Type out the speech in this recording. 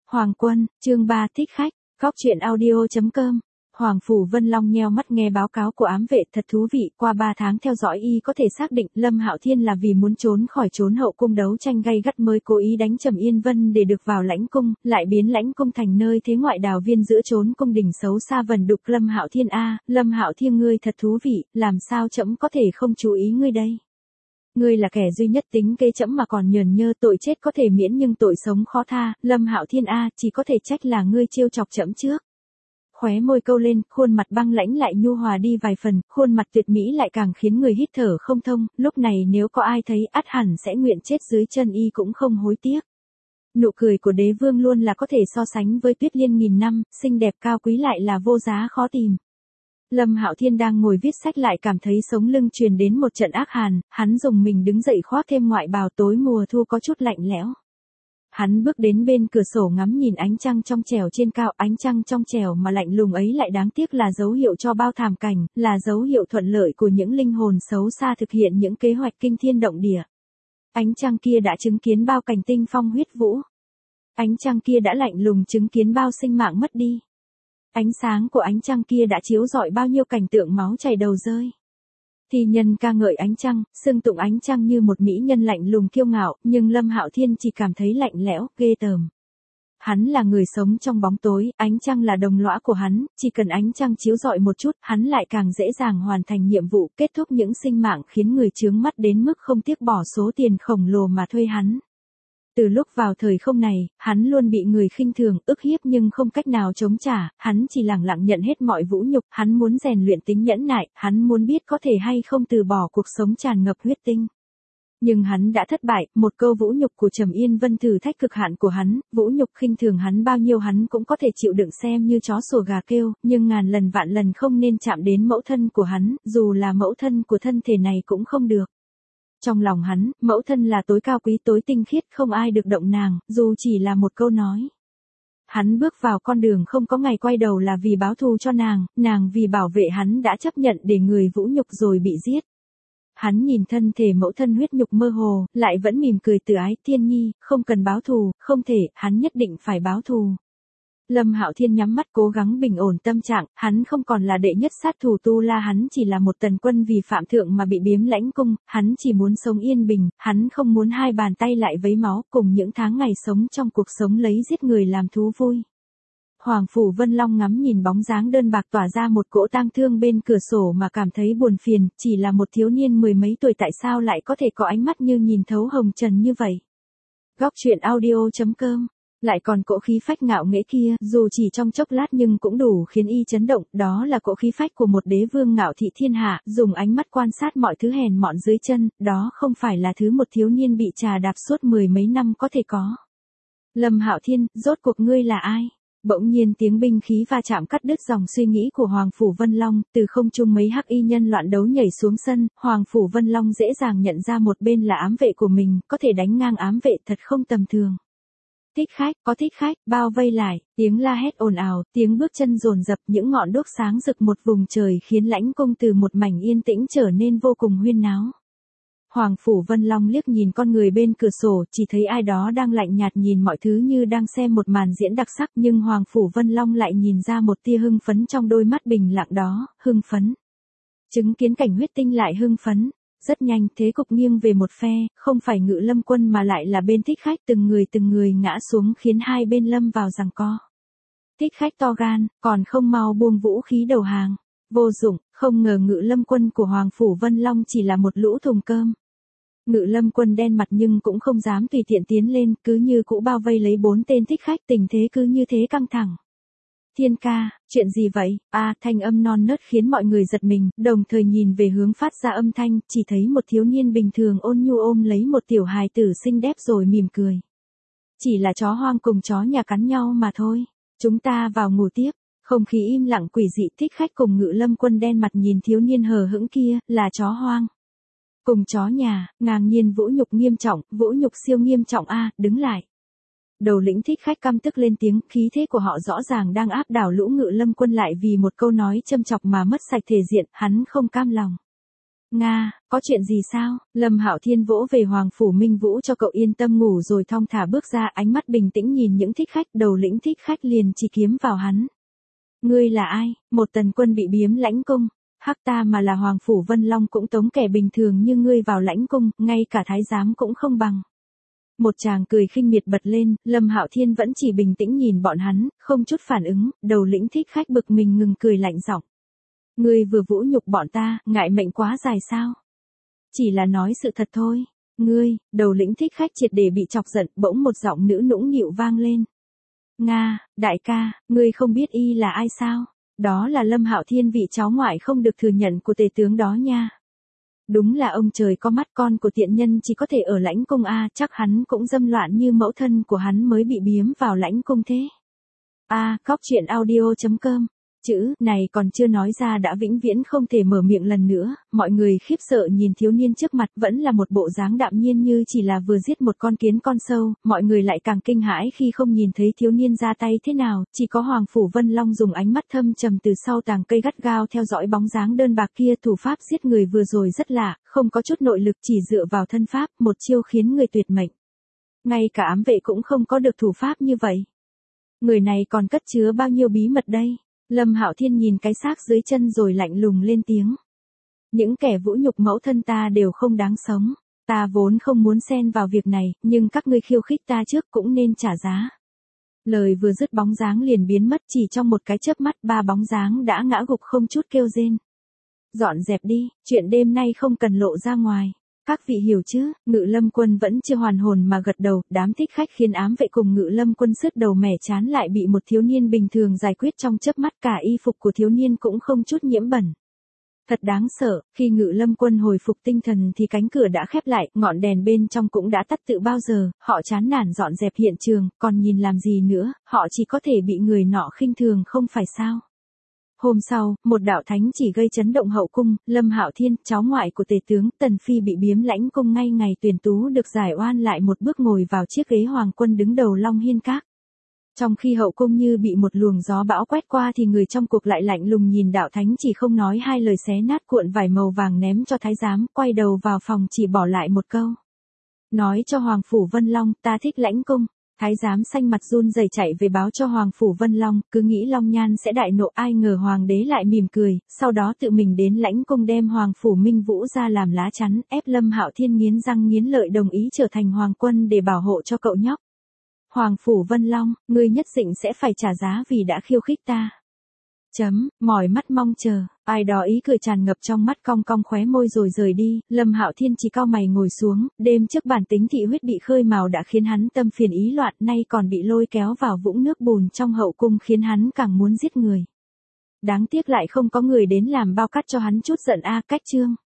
Hoàng Quân, chương 3 thích khách, góc truyện audio.com. Hoàng Phủ Vân Long nheo mắt nghe báo cáo của ám vệ, thật thú vị, qua 3 tháng theo dõi y có thể xác định Lâm Hạo Thiên là vì muốn trốn khỏi trốn hậu cung đấu tranh gay gắt mới cố ý đánh Trầm Yên Vân để được vào lãnh cung, lại biến lãnh cung thành nơi thế ngoại đào viên giữa trốn cung đình xấu xa vần đục. Lâm Hạo Thiên a, Lâm Hạo Thiên ngươi thật thú vị, làm sao trẫm có thể không chú ý ngươi đây? Ngươi là kẻ duy nhất tính kế trẫm mà còn nhờn nhơ, tội chết có thể miễn nhưng tội sống khó tha, Lâm Hạo Thiên a, chỉ có thể trách là ngươi trêu chọc trẫm trước. Khóe môi câu lên, khuôn mặt băng lãnh lại nhu hòa đi vài phần, khuôn mặt tuyệt mỹ lại càng khiến người hít thở không thông, lúc này nếu có ai thấy ắt hẳn sẽ nguyện chết dưới chân y cũng không hối tiếc. Nụ cười của đế vương luôn là có thể so sánh với tuyết liên nghìn năm, xinh đẹp cao quý lại là vô giá khó tìm. Lâm Hạo Thiên đang ngồi viết sách lại cảm thấy sống lưng truyền đến một trận ác hàn, hắn dùng mình đứng dậy khoác thêm ngoại bào, tối mùa thu có chút lạnh lẽo. Hắn bước đến bên cửa sổ ngắm nhìn ánh trăng trong trẻo trên cao, ánh trăng trong trẻo mà lạnh lùng ấy lại đáng tiếc là dấu hiệu cho bao thảm cảnh, là dấu hiệu thuận lợi của những linh hồn xấu xa thực hiện những kế hoạch kinh thiên động địa. Ánh trăng kia đã chứng kiến bao cảnh tinh phong huyết vũ. Ánh trăng kia đã lạnh lùng chứng kiến bao sinh mạng mất đi. Ánh sáng của ánh trăng kia đã chiếu rọi bao nhiêu cảnh tượng máu chảy đầu rơi. Thi nhân ca ngợi ánh trăng, xưng tụng ánh trăng như một mỹ nhân lạnh lùng kiêu ngạo, nhưng Lâm Hạo Thiên chỉ cảm thấy lạnh lẽo, ghê tởm. Hắn là người sống trong bóng tối, ánh trăng là đồng lõa của hắn, chỉ cần ánh trăng chiếu rọi một chút, hắn lại càng dễ dàng hoàn thành nhiệm vụ, kết thúc những sinh mạng khiến người chướng mắt đến mức không tiếc bỏ số tiền khổng lồ mà thuê hắn. Từ lúc vào thời không này, hắn luôn bị người khinh thường, ức hiếp nhưng không cách nào chống trả, hắn chỉ lẳng lặng nhận hết mọi vũ nhục, hắn muốn rèn luyện tính nhẫn nại, hắn muốn biết có thể hay không từ bỏ cuộc sống tràn ngập huyết tinh. Nhưng hắn đã thất bại, một câu vũ nhục của Trầm Yên Vân thử thách cực hạn của hắn, vũ nhục khinh thường hắn bao nhiêu hắn cũng có thể chịu đựng xem như chó sủa gà kêu, nhưng ngàn lần vạn lần không nên chạm đến mẫu thân của hắn, dù là mẫu thân của thân thể này cũng không được. Trong lòng hắn, mẫu thân là tối cao quý tối tinh khiết, không ai được động nàng, dù chỉ là một câu nói. Hắn bước vào con đường không có ngày quay đầu là vì báo thù cho nàng vì bảo vệ hắn đã chấp nhận để người vũ nhục rồi bị giết. Hắn nhìn thân thể mẫu thân huyết nhục mơ hồ, lại vẫn mỉm cười từ ái, Thiên Nhi, không cần báo thù, không thể, hắn nhất định phải báo thù. Lâm Hạo Thiên nhắm mắt cố gắng bình ổn tâm trạng, hắn không còn là đệ nhất sát thủ Tu La, hắn chỉ là một tần quân vì phạm thượng mà bị biếm lãnh cung, hắn chỉ muốn sống yên bình, hắn không muốn hai bàn tay lại vấy máu cùng những tháng ngày sống trong cuộc sống lấy giết người làm thú vui. Hoàng Phủ Vân Long ngắm nhìn bóng dáng đơn bạc tỏa ra một cỗ tang thương bên cửa sổ mà cảm thấy buồn phiền, chỉ là một thiếu niên mười mấy tuổi tại sao lại có thể có ánh mắt như nhìn thấu hồng trần như vậy. Góc truyện audio.com. Lại còn cỗ khí phách ngạo nghễ kia, dù chỉ trong chốc lát nhưng cũng đủ khiến y chấn động, đó là cỗ khí phách của một đế vương ngạo thị thiên hạ, dùng ánh mắt quan sát mọi thứ hèn mọn dưới chân, đó không phải là thứ một thiếu niên bị trà đạp suốt mười mấy năm có thể có. Lâm Hạo Thiên, rốt cuộc ngươi là ai? Bỗng nhiên tiếng binh khí va chạm cắt đứt dòng suy nghĩ của Hoàng Phủ Vân Long, từ không trung mấy hắc y nhân loạn đấu nhảy xuống sân, Hoàng Phủ Vân Long dễ dàng nhận ra một bên là ám vệ của mình, có thể đánh ngang ám vệ thật không tầm thường. Thích khách, có thích khách, bao vây lại, tiếng la hét ồn ào, tiếng bước chân dồn dập, những ngọn đuốc sáng rực một vùng trời khiến lãnh cung từ một mảnh yên tĩnh trở nên vô cùng huyên náo. Hoàng Phủ Vân Long liếc nhìn con người bên cửa sổ, chỉ thấy ai đó đang lạnh nhạt nhìn mọi thứ như đang xem một màn diễn đặc sắc, nhưng Hoàng Phủ Vân Long lại nhìn ra một tia hưng phấn trong đôi mắt bình lặng đó, hưng phấn. Chứng kiến cảnh huyết tinh lại hưng phấn. Rất nhanh, thế cục nghiêng về một phe, không phải Ngự Lâm quân mà lại là bên thích khách, từng người ngã xuống khiến hai bên lâm vào giằng co. Thích khách to gan, còn không mau buông vũ khí đầu hàng. Vô dụng, không ngờ Ngự Lâm quân của Hoàng Phủ Vân Long chỉ là một lũ thùng cơm. Ngự Lâm quân đen mặt nhưng cũng không dám tùy tiện tiến lên, cứ như cũ bao vây lấy 4 tên thích khách, tình thế cứ như thế căng thẳng. Thiên ca, chuyện gì vậy? Thanh âm non nớt khiến mọi người giật mình, đồng thời nhìn về hướng phát ra âm thanh, chỉ thấy một thiếu niên bình thường ôn nhu ôm lấy một tiểu hài tử xinh đẹp rồi mỉm cười. Chỉ là chó hoang cùng chó nhà cắn nhau mà thôi, chúng ta vào ngủ tiếp. Không khí im lặng quỷ dị, thích khách cùng Ngự Lâm quân đen mặt nhìn thiếu niên hờ hững kia, là chó hoang. Cùng chó nhà, ngang nhiên vũ nhục nghiêm trọng, vũ nhục siêu nghiêm trọng đứng lại. Đầu lĩnh thích khách căm tức lên tiếng, khí thế của họ rõ ràng đang áp đảo lũ Ngự Lâm quân lại vì một câu nói châm chọc mà mất sạch thể diện, hắn không cam lòng. Nga, có chuyện gì sao? Lâm Hạo Thiên vỗ về Hoàng Phủ Minh Vũ cho cậu yên tâm ngủ rồi thong thả bước ra, ánh mắt bình tĩnh nhìn những thích khách, đầu lĩnh thích khách liền chỉ kiếm vào hắn. Ngươi là ai? Một tần quân bị biếm lãnh cung. Hắc ta mà là Hoàng Phủ Vân Long cũng tống kẻ bình thường như ngươi vào lãnh cung, ngay cả thái giám cũng không bằng. Một chàng cười khinh miệt bật lên, Lâm Hạo Thiên vẫn chỉ bình tĩnh nhìn bọn hắn, không chút phản ứng, đầu lĩnh thích khách bực mình ngừng cười lạnh giọng. Ngươi vừa vũ nhục bọn ta, ngại mệnh quá dài sao? Chỉ là nói sự thật thôi. Ngươi, đầu lĩnh thích khách triệt để bị chọc giận, bỗng một giọng nữ nũng nịu vang lên. Nga, đại ca, ngươi không biết y là ai sao? Đó là Lâm Hạo Thiên, vị cháu ngoại không được thừa nhận của tề tướng đó nha. Đúng là ông trời có mắt, con của tiện nhân chỉ có thể ở lãnh cung a, chắc hắn cũng dâm loạn như mẫu thân của hắn mới bị biếm vào lãnh cung thế. Cóc truyện audio.com. Chữ này còn chưa nói ra đã vĩnh viễn không thể mở miệng lần nữa, mọi người khiếp sợ nhìn thiếu niên trước mặt, vẫn là một bộ dáng đạm nhiên như chỉ là vừa giết một con kiến con sâu, mọi người lại càng kinh hãi khi không nhìn thấy thiếu niên ra tay thế nào, chỉ có Hoàng Phủ Vân Long dùng ánh mắt thâm trầm từ sau tàng cây gắt gao theo dõi bóng dáng đơn bạc kia. Thủ pháp giết người vừa rồi rất lạ, không có chút nội lực, chỉ dựa vào thân pháp, một chiêu khiến người tuyệt mệnh. Ngay cả ám vệ cũng không có được thủ pháp như vậy. Người này còn cất chứa bao nhiêu bí mật đây? Lâm Hạo Thiên nhìn cái xác dưới chân rồi lạnh lùng lên tiếng. Những kẻ vũ nhục mẫu thân ta đều không đáng sống. Ta vốn không muốn xen vào việc này, nhưng các ngươi khiêu khích ta trước cũng nên trả giá. Lời vừa dứt bóng dáng liền biến mất, chỉ trong một cái chớp mắt 3 bóng dáng đã ngã gục không chút kêu rên. Dọn dẹp đi, chuyện đêm nay không cần lộ ra ngoài. Các vị hiểu chứ? Ngự Lâm Quân vẫn chưa hoàn hồn mà gật đầu, đám thích khách khiến ám vệ cùng Ngự Lâm Quân sứt đầu mẻ chán lại bị một thiếu niên bình thường giải quyết trong chớp mắt, cả y phục của thiếu niên cũng không chút nhiễm bẩn. Thật đáng sợ, khi Ngự Lâm Quân hồi phục tinh thần thì cánh cửa đã khép lại, ngọn đèn bên trong cũng đã tắt từ bao giờ, họ chán nản dọn dẹp hiện trường, còn nhìn làm gì nữa, họ chỉ có thể bị người nọ khinh thường không phải sao? Hôm sau, một đạo thánh chỉ gây chấn động hậu cung, Lâm Hạo Thiên, cháu ngoại của tề tướng Tần Phi bị biếm lãnh cung, ngay ngày tuyển tú được giải oan lại một bước ngồi vào chiếc ghế hoàng quân đứng đầu Long Hiên Các. Trong khi hậu cung như bị một luồng gió bão quét qua thì người trong cuộc lại lạnh lùng nhìn đạo thánh chỉ, không nói hai lời xé nát cuộn vải màu vàng ném cho thái giám, quay đầu vào phòng chỉ bỏ lại một câu. Nói cho Hoàng Phủ Vân Long, ta thích lãnh cung. Thái giám xanh mặt run rẩy chạy về báo cho Hoàng Phủ Vân Long, cứ nghĩ Long Nhan sẽ đại nộ, ai ngờ Hoàng đế lại mỉm cười, sau đó tự mình đến lãnh cung đem Hoàng Phủ Minh Vũ ra làm lá chắn, ép Lâm Hạo Thiên nghiến răng nghiến lợi đồng ý trở thành hoàng quân để bảo hộ cho cậu nhóc. Hoàng Phủ Vân Long, ngươi nhất định sẽ phải trả giá vì đã khiêu khích ta. Mỏi mắt mong chờ, ai đó ý cười tràn ngập trong mắt, cong cong khóe môi rồi rời đi. Lâm Hạo Thiên chỉ cau mày ngồi xuống, đêm trước bản tính thị huyết bị khơi mào đã khiến hắn tâm phiền ý loạn, nay còn bị lôi kéo vào vũng nước bùn trong hậu cung khiến hắn càng muốn giết người. Đáng tiếc lại không có người đến làm bao cắt cho hắn chút giận. Cách chương